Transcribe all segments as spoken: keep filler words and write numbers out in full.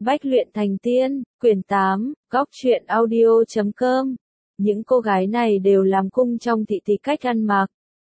Bách luyện thành tiên, quyển tám, góc truyện audio chấm com. Những cô gái này đều làm cung trong thị tỷ cách ăn mặc.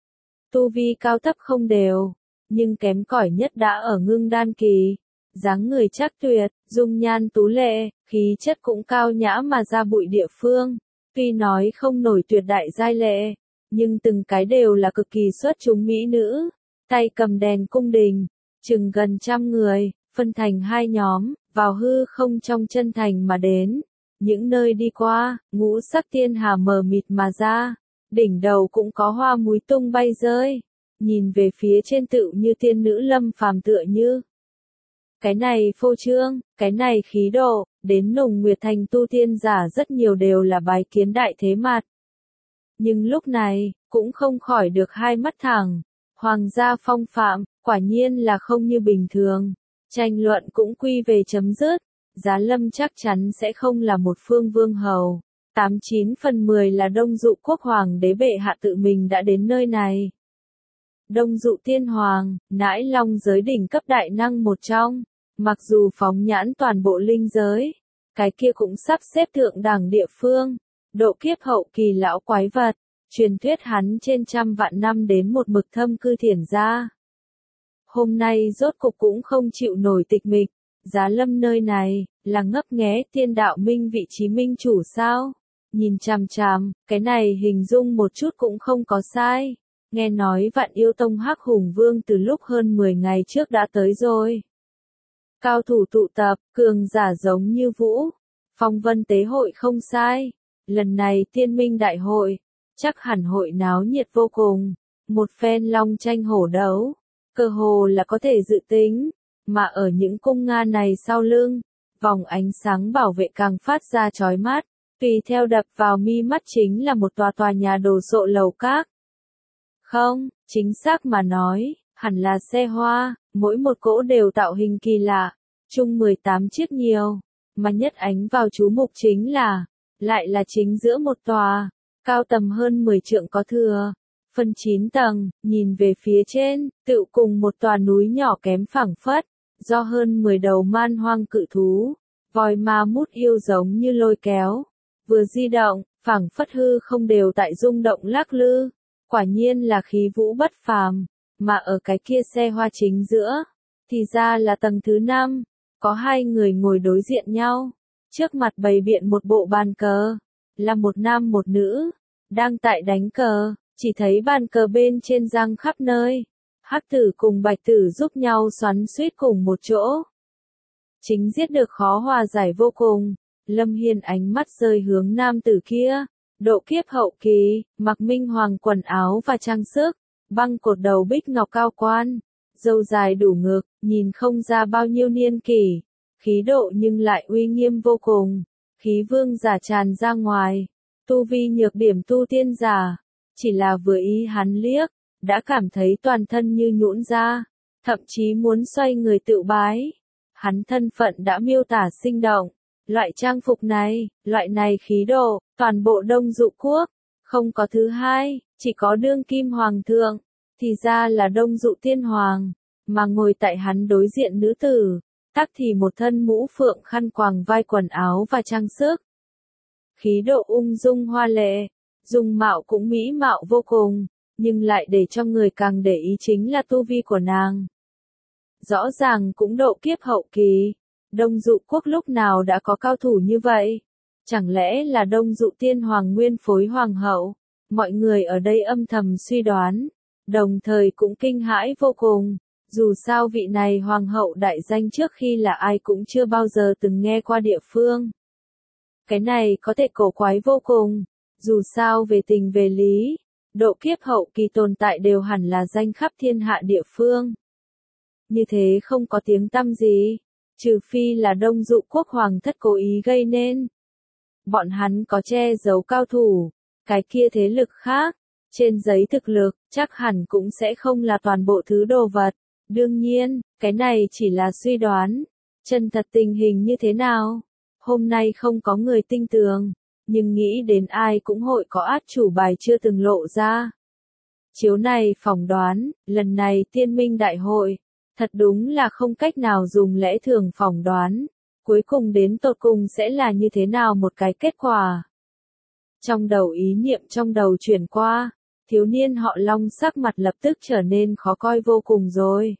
Tu vi cao thấp không đều, nhưng kém cỏi nhất đã ở ngưng đan kỳ. Dáng người chắc tuyệt, dung nhan tú lệ, khí chất cũng cao nhã mà ra bụi địa phương. Tuy nói không nổi tuyệt đại giai lệ, nhưng từng cái đều là cực kỳ xuất chúng mỹ nữ. Tay cầm đèn cung đình, chừng gần trăm người, phân thành hai nhóm, vào hư không trong chân thành mà đến. Những nơi đi qua, ngũ sắc tiên hà mờ mịt mà ra, đỉnh đầu cũng có hoa múi tung bay rơi. Nhìn về phía trên tựu như tiên nữ lâm phàm tựa như. Cái này phô trương, cái này khí độ, đến Nùng Nguyệt Thành tu tiên giả rất nhiều đều là bái kiến đại thế mặt. Nhưng lúc này, cũng không khỏi được hai mắt thẳng. Hoàng gia phong phạm, quả nhiên là không như bình thường. Tranh luận cũng quy về chấm dứt. Giá Lâm chắc chắn sẽ không là một phương vương hầu. Tám chín phần mười là Đông Dụ quốc hoàng đế bệ hạ tự mình đã đến nơi này. Đông Dụ tiên hoàng, nãi long giới đỉnh cấp đại năng một trong. Mặc dù phóng nhãn toàn bộ linh giới, cái kia cũng sắp xếp thượng đẳng địa phương. Độ kiếp hậu kỳ lão quái vật, truyền thuyết hắn trên trăm vạn năm đến một mực thâm cư thiền gia. Hôm nay rốt cục cũng không chịu nổi tịch mịch. Giá Lâm nơi này, là ngấp nghé tiên đạo minh vị trí minh chủ sao? Nhìn chằm chằm, cái này hình dung một chút cũng không có sai. Nghe nói Vạn Yêu Tông Hắc Hùng Vương từ lúc hơn mười ngày trước đã tới rồi. Cao thủ tụ tập, cường giả giống như vũ. Phong vân tế hội không sai. Lần này tiên minh đại hội, chắc hẳn hội náo nhiệt vô cùng. Một phen long tranh hổ đấu, cơ hồ là có thể dự tính. Mà ở những cung nga này sau lưng, vòng ánh sáng bảo vệ càng phát ra chói mắt, tùy theo đập vào mi mắt chính là một tòa tòa nhà đồ sộ lầu các. Không, chính xác mà nói, hẳn là xe hoa, mỗi một cỗ đều tạo hình kỳ lạ, chung mười tám chiếc nhiều, mà nhất ánh vào chú mục chính là, lại là chính giữa một tòa, cao tầm hơn mười trượng có thừa. Phân chín tầng, nhìn về phía trên, tựu cùng một tòa núi nhỏ kém phẳng phất, do hơn mười đầu man hoang cự thú, voi ma mút yêu giống như lôi kéo, vừa di động, phẳng phất hư không đều tại rung động lắc lư, quả nhiên là khí vũ bất phàm, mà ở cái kia xe hoa chính giữa, thì ra là tầng thứ năm, có hai người ngồi đối diện nhau, trước mặt bày biện một bộ bàn cờ, là một nam một nữ, đang tại đánh cờ. Chỉ thấy bàn cờ bên trên giăng khắp nơi. Hắc tử cùng bạch tử giúp nhau xoắn xuýt cùng một chỗ. Chính giết được khó hòa giải vô cùng. Lâm Hiên ánh mắt rơi hướng nam tử kia. Độ kiếp hậu kỳ, mặc minh hoàng quần áo và trang sức. Băng cột đầu bích ngọc cao quan. Râu dài đủ ngực, nhìn không ra bao nhiêu niên kỷ. Khí độ nhưng lại uy nghiêm vô cùng. Khí vương giả tràn ra ngoài. Tu vi nhược điểm tu tiên giả. Chỉ là vừa ý hắn liếc, đã cảm thấy toàn thân như nhũn ra, thậm chí muốn xoay người tự bái. Hắn thân phận đã miêu tả sinh động, loại trang phục này, loại này khí độ, toàn bộ Đông Dụ quốc, không có thứ hai, chỉ có đương kim hoàng thượng, thì ra là Đông Dụ tiên hoàng, mà ngồi tại hắn đối diện nữ tử, tắc thì một thân mũ phượng khăn quàng vai quần áo và trang sức. Khí độ ung dung hoa lệ. Dung mạo cũng mỹ mạo vô cùng, nhưng lại để cho người càng để ý chính là tu vi của nàng. Rõ ràng cũng độ kiếp hậu kỳ, Đông Dụ quốc lúc nào đã có cao thủ như vậy? Chẳng lẽ là Đông Dụ tiên hoàng nguyên phối hoàng hậu? Mọi người ở đây âm thầm suy đoán, đồng thời cũng kinh hãi vô cùng. Dù sao vị này hoàng hậu đại danh trước khi là ai cũng chưa bao giờ từng nghe qua địa phương. Cái này có thể cổ quái vô cùng. Dù sao về tình về lý, độ kiếp hậu kỳ tồn tại đều hẳn là danh khắp thiên hạ địa phương. Như thế không có tiếng tăm gì, trừ phi là Đông Dụ quốc hoàng thất cố ý gây nên. Bọn hắn có che giấu cao thủ, cái kia thế lực khác, trên giấy thực lực, chắc hẳn cũng sẽ không là toàn bộ thứ đồ vật. Đương nhiên, cái này chỉ là suy đoán, chân thật tình hình như thế nào, hôm nay không có người tinh tường. Nhưng nghĩ đến ai cũng hội có át chủ bài chưa từng lộ ra. Chiếu này phỏng đoán, lần này tiên minh đại hội, thật đúng là không cách nào dùng lẽ thường phỏng đoán. cuối cùng đến tột cùng sẽ là như thế nào một cái kết quả. Trong đầu ý niệm trong đầu chuyển qua, thiếu niên họ Long sắc mặt lập tức trở nên khó coi vô cùng rồi.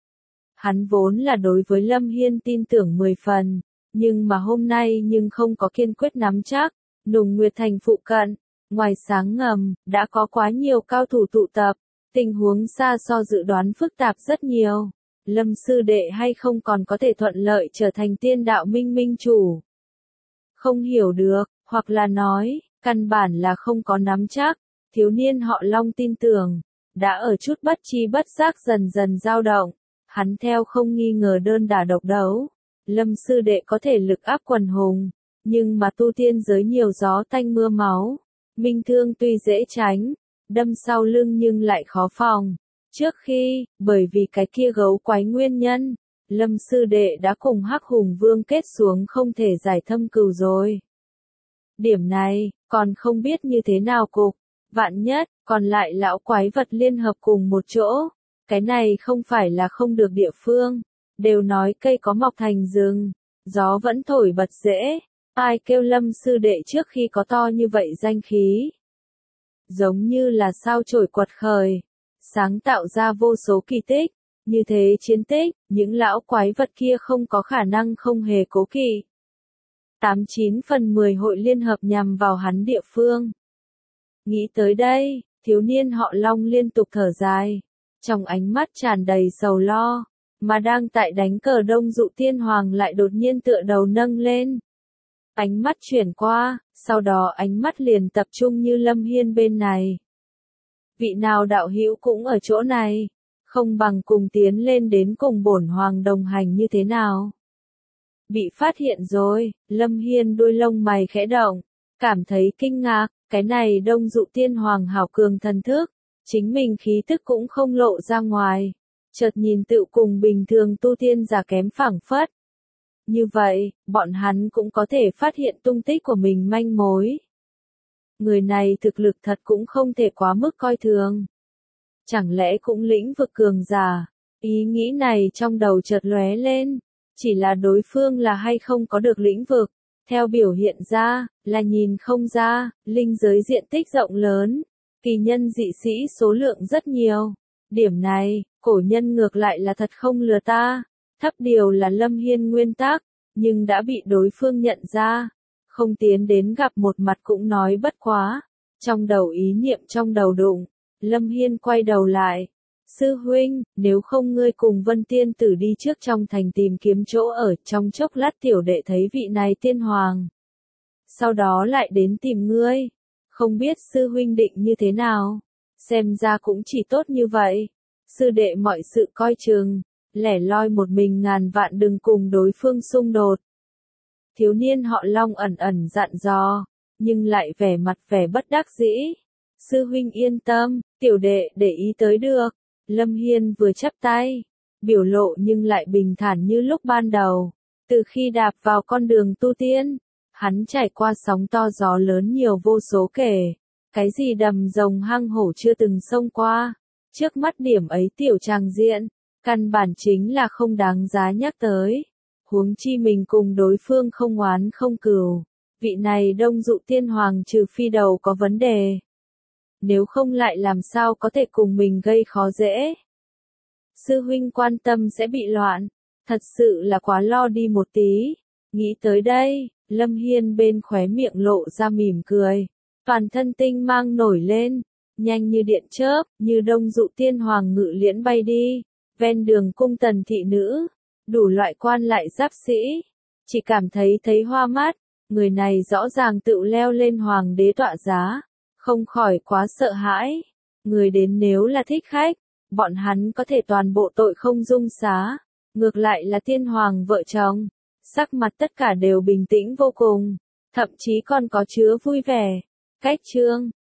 Hắn vốn là đối với Lâm Hiên tin tưởng mười phần, nhưng mà hôm nay nhưng không có kiên quyết nắm chắc, Nùng Nguyệt Thành phụ cận, ngoài sáng ngầm, đã có quá nhiều cao thủ tụ tập, tình huống xa so dự đoán phức tạp rất nhiều. Lâm sư đệ hay không còn có thể thuận lợi trở thành tiên đạo minh minh chủ. Không hiểu được, hoặc là nói, căn bản là không có nắm chắc, thiếu niên họ Long tin tưởng, đã ở chút bất chi bất giác dần dần dao động, hắn theo không nghi ngờ đơn đả độc đấu. Lâm sư đệ có thể lực áp quần hùng, nhưng mà tu tiên giới nhiều gió tanh mưa máu, minh thương tuy dễ tránh, đâm sau lưng nhưng lại khó phòng. Trước khi, bởi vì cái kia gấu quái nguyên nhân, Lâm sư đệ đã cùng Hắc Hùng Vương kết xuống không thể giải thâm cừu rồi. Điểm này, còn không biết như thế nào cục, vạn nhất, còn lại lão quái vật liên hợp cùng một chỗ, cái này không phải là không được địa phương, đều nói cây có mọc thành rừng, gió vẫn thổi bật rễ, ai kêu Lâm sư đệ trước khi có to như vậy danh khí. Giống như là sao chổi quật khởi, sáng tạo ra vô số kỳ tích, như thế chiến tích, những lão quái vật kia không có khả năng không hề cố kỵ. Tám chín phần mười hội liên hợp nhằm vào hắn địa phương. Nghĩ tới đây, thiếu niên họ Long liên tục thở dài, trong ánh mắt tràn đầy sầu lo, mà đang tại đánh cờ Đông Dụ Tiên Hoàng lại đột nhiên tựa đầu nâng lên. Ánh mắt chuyển qua, sau đó ánh mắt liền tập trung như Lâm Hiên bên này. Vị nào đạo hữu cũng ở chỗ này, không bằng cùng tiến lên đến cùng bổn hoàng đồng hành như thế nào. Bị phát hiện rồi, Lâm Hiên đuôi lông mày khẽ động, cảm thấy kinh ngạc, cái này Đông Dụ Tiên Hoàng hảo cường thần thức, chính mình khí tức cũng không lộ ra ngoài, chợt nhìn tựu cùng bình thường tu tiên giả kém phảng phất. Như vậy, bọn hắn cũng có thể phát hiện tung tích của mình manh mối. Người này thực lực thật cũng không thể quá mức coi thường. Chẳng lẽ cũng lĩnh vực cường giả? Ý nghĩ này trong đầu chợt lóe lên, chỉ là đối phương là hay không có được lĩnh vực, theo biểu hiện ra, là nhìn không ra, linh giới diện tích rộng lớn, kỳ nhân dị sĩ số lượng rất nhiều. Điểm này, cổ nhân ngược lại là thật không lừa ta, thấp điều là Lâm Hiên nguyên tắc, nhưng đã bị đối phương nhận ra, không tiến đến gặp một mặt cũng nói bất quá. Trong đầu ý niệm trong đầu đụng, Lâm Hiên quay đầu lại. Sư huynh, nếu không ngươi cùng Vân Tiên Tử đi trước trong thành tìm kiếm chỗ ở, trong chốc lát tiểu đệ thấy vị này tiên hoàng. Sau đó lại đến tìm ngươi. Không biết sư huynh định như thế nào? Xem ra cũng chỉ tốt như vậy. Sư đệ mọi sự coi chừng, lẻ loi một mình ngàn vạn đừng cùng đối phương xung đột. Thiếu niên họ Long ẩn ẩn dặn dò, nhưng lại vẻ mặt vẻ bất đắc dĩ. Sư huynh yên tâm, tiểu đệ để ý tới được. Lâm Hiên vừa chắp tay, biểu lộ nhưng lại bình thản như lúc ban đầu. Từ khi đạp vào con đường tu tiên, hắn trải qua sóng to gió lớn nhiều vô số kể. Cái gì đầm rồng hang hổ chưa từng xông qua. Trước mắt điểm ấy tiểu tràng diện, căn bản chính là không đáng giá nhắc tới. Huống chi mình cùng đối phương không oán không cừu. Vị này Đông Dụ Tiên Hoàng trừ phi đầu có vấn đề. Nếu không lại làm sao có thể cùng mình gây khó dễ. Sư huynh quan tâm sẽ bị loạn, thật sự là quá lo đi một tí. Nghĩ tới đây, Lâm Hiên bên khóe miệng lộ ra mỉm cười, toàn thân tinh mang nổi lên, nhanh như điện chớp, như Đông Dụ Tiên Hoàng ngự liễn bay đi, ven đường cung tần thị nữ, đủ loại quan lại giáp sĩ, chỉ cảm thấy thấy hoa mắt, người này rõ ràng tự leo lên hoàng đế tọa giá. Không khỏi quá sợ hãi, người đến nếu là thích khách, bọn hắn có thể toàn bộ tội không dung xá, ngược lại là tiên hoàng vợ chồng, sắc mặt tất cả đều bình tĩnh vô cùng, thậm chí còn có chứa vui vẻ. Cách chương